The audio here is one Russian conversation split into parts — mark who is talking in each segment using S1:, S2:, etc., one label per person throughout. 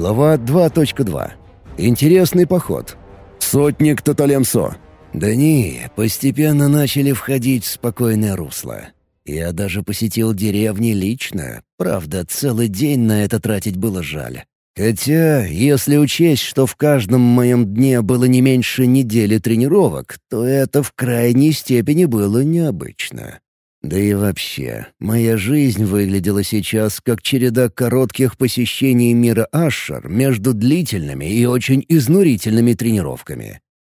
S1: Глава 2.2. Интересный поход. Сотник Таталемсо. Дни постепенно начали входить в спокойное русло. Я даже посетил деревни лично. Правда, целый день на это тратить было жаль. Хотя, если учесть, что в каждом моем дне было не меньше недели тренировок, то это в крайней степени было необычно. Да и вообще, моя жизнь выглядела сейчас как череда коротких посещений мира Ашшар между длительными и очень изнурительными тренировками.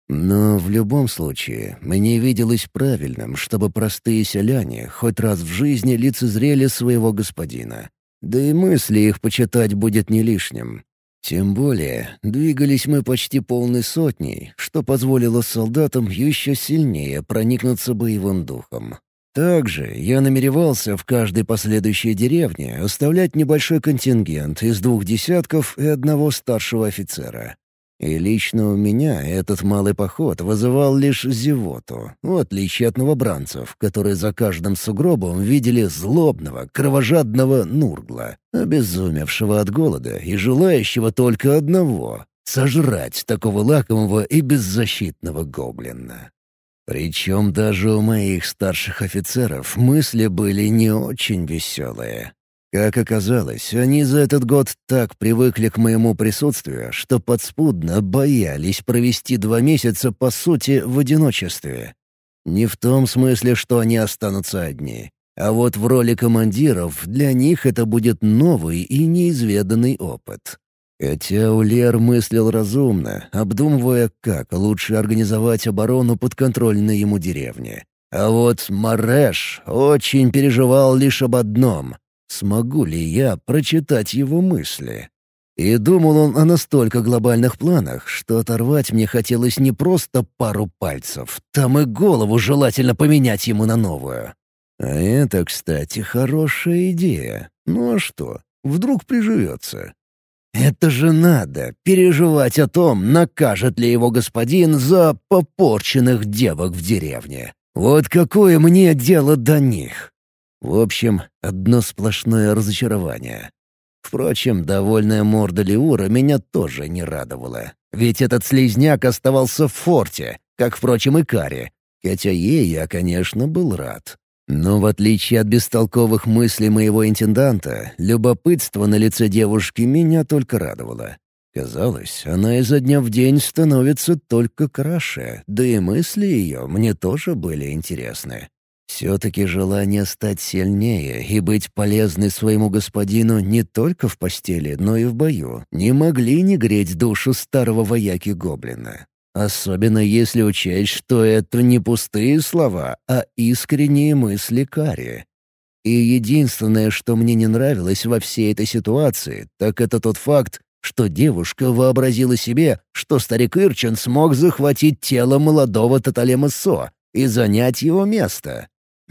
S1: Но в любом случае, мне виделось правильным, чтобы простые селяне хоть раз в жизни лицезрели своего господина. Да и мысли их почитать будет не лишним. Тем более, двигались мы почти полной сотней, что позволило солдатам еще сильнее проникнуться боевым духом. Также я намеревался в каждой последующей деревне оставлять небольшой контингент из 2 десятков и 1 старшего офицера. И лично у меня этот малый поход вызывал лишь зевоту, в отличие от новобранцев, которые за каждым сугробом видели злобного, кровожадного Нургла, обезумевшего от голода и желающего только одного — сожрать такого лакомого и беззащитного гоблина. Причем даже у моих старших офицеров мысли были не очень веселые. Как оказалось, они за этот год так привыкли к моему присутствию, что подспудно боялись провести 2 месяца, по сути, в одиночестве. Не в том смысле, что они останутся одни, а вот в роли командиров для них это будет новый и неизведанный опыт. Хотя Улер мыслил разумно, обдумывая, как лучше организовать оборону подконтрольной ему деревни. А вот Мареш очень переживал лишь об одном — смогу ли я прочитать его мысли? И думал он о настолько глобальных планах, что оторвать мне хотелось не просто пару пальцев, там и голову желательно поменять ему на новую. А это, кстати, хорошая идея. Ну а что, вдруг приживется? Это же надо переживать о том, накажет ли его господин за попорченных девок в деревне. Вот какое мне дело до них? В общем, одно сплошное разочарование. Впрочем, довольная морда Леура меня тоже не радовала. Ведь этот слизняк оставался в форте, как, впрочем, и Кари. Хотя ей я, конечно, был рад. Но в отличие от бестолковых мыслей моего интенданта, любопытство на лице девушки меня только радовало. Казалось, она изо дня в день становится только краше, да и мысли ее мне тоже были интересны. Все-таки желание стать сильнее и быть полезной своему господину не только в постели, но и в бою не могли не греть душу старого вояки-гоблина. Особенно если учесть, что это не пустые слова, а искренние мысли Кари. И единственное, что мне не нравилось во всей этой ситуации, так это тот факт, что девушка вообразила себе, что старик Ирчин смог захватить тело молодого Таталема Со и занять его место.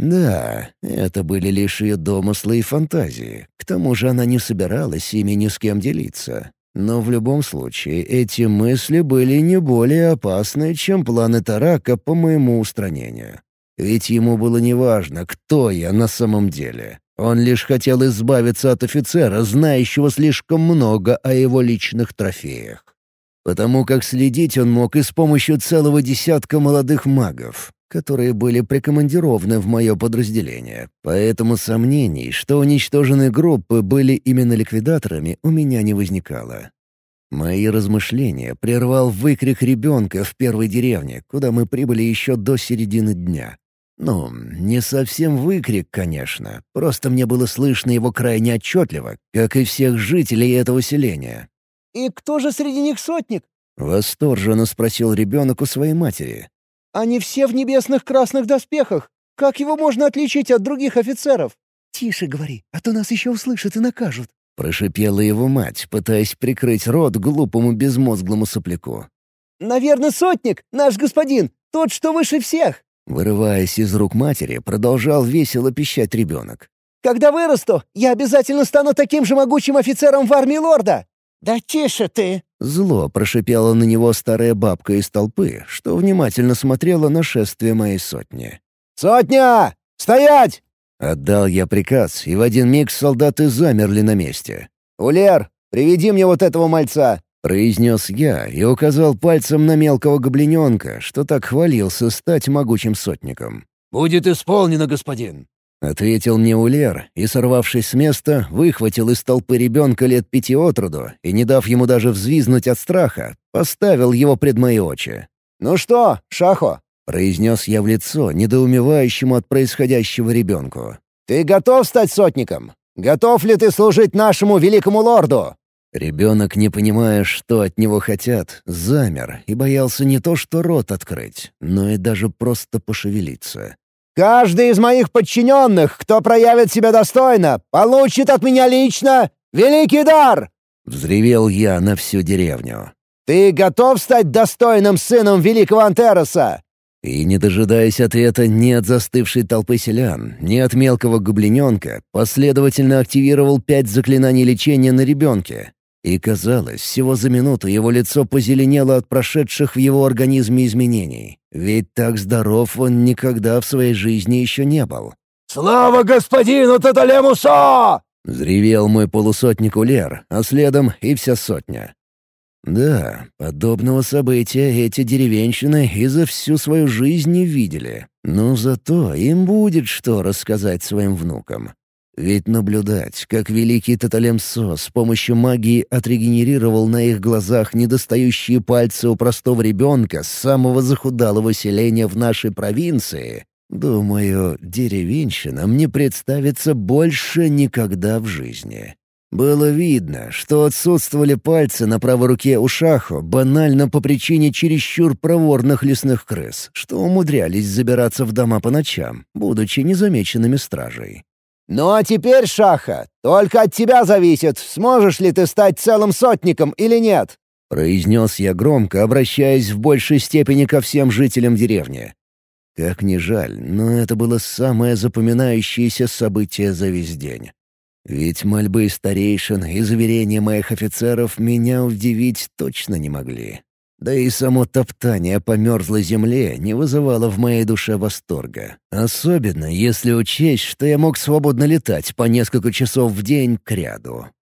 S1: Да, это были лишь ее домыслы и фантазии. К тому же она не собиралась ими ни с кем делиться. Но в любом случае эти мысли были не более опасны, чем планы Тарака по моему устранению. Ведь ему было неважно, кто я на самом деле. Он лишь хотел избавиться от офицера, знающего слишком много о его личных трофеях. Потому как следить он мог и с помощью целого десятка молодых магов, которые были прикомандированы в мое подразделение. Поэтому сомнений, что уничтоженные группы были именно ликвидаторами, у меня не возникало. Мои размышления прервал выкрик ребенка в первой деревне, куда мы прибыли еще до середины дня. Ну, не совсем выкрик, конечно, просто мне было слышно его крайне отчетливо, как и всех жителей этого селения.
S2: «И кто же среди них сотник?»
S1: — восторженно спросил ребенок у своей матери.
S2: «Они все в небесных красных доспехах. Как его можно отличить от других офицеров?»
S3: «Тише говори, а то нас еще услышат и накажут»,
S1: — прошипела его мать, пытаясь прикрыть рот глупому безмозглому сопляку.
S2: «Наверное, сотник, наш господин, тот, что выше всех!»
S1: Вырываясь из рук матери, продолжал весело пищать ребенок.
S2: «Когда вырасту, я обязательно стану таким же могучим офицером в армии лорда!» «Да тише ты!»
S1: Зло прошипела на него старая бабка из толпы, что внимательно смотрела на шествие моей сотни.
S2: «Сотня! Стоять!»
S1: Отдал я приказ, и в один миг солдаты замерли на месте.
S2: «Улер, приведи мне вот этого мальца!»
S1: — произнес я и указал пальцем на мелкого гоблиненка, что так хвалился стать могучим сотником.
S2: «Будет исполнено, господин!»
S1: — ответил мне Улер и, сорвавшись с места, выхватил из толпы ребенка лет 5 от роду и, не дав ему даже взвизнуть от страха, поставил его пред мои очи.
S2: «Ну что, Шахо?»
S1: — произнес я в лицо недоумевающему от происходящего ребенку.
S2: «Ты готов стать сотником? Готов ли ты служить нашему великому лорду?»
S1: Ребенок, не понимая, что от него хотят, замер и боялся не то что рот открыть, но и даже просто пошевелиться.
S2: «Каждый из моих подчиненных, кто проявит себя достойно, получит от меня лично великий дар!»
S1: — взревел я на всю деревню.
S2: «Ты готов стать достойным сыном великого Антероса?»
S1: И, не дожидаясь ответа ни от застывшей толпы селян, ни от мелкого гоблиненка, последовательно активировал 5 заклинаний лечения на ребенке. И, казалось, всего за минуту его лицо позеленело от прошедших в его организме изменений. Ведь так здоров он никогда в своей жизни еще не был.
S2: «Слава господину Таталемусо!»
S1: — взревел мой полусотник Улер, а следом и вся сотня. Да, подобного события эти деревенщины и за всю свою жизнь не видели. Но зато им будет что рассказать своим внукам. Ведь наблюдать, как великий Таталемсо с помощью магии отрегенерировал на их глазах недостающие пальцы у простого ребенка с самого захудалого селения в нашей провинции, думаю, деревенщинам не представится больше никогда в жизни. Было видно, что отсутствовали пальцы на правой руке у Шахо банально по причине чересчур проворных лесных крыс, что умудрялись забираться в дома по ночам, будучи незамеченными стражей.
S2: «Ну а теперь, Шаха, только от тебя зависит, сможешь ли ты стать целым сотником или нет!»
S1: — произнес я громко, обращаясь в большей степени ко всем жителям деревни. Как ни жаль, но это было самое запоминающееся событие за весь день. Ведь мольбы старейшин и заверения моих офицеров меня удивить точно не могли. Да и само топтание по мерзлой земле не вызывало в моей душе восторга. Особенно, если учесть, что я мог свободно летать по несколько часов в день кряду.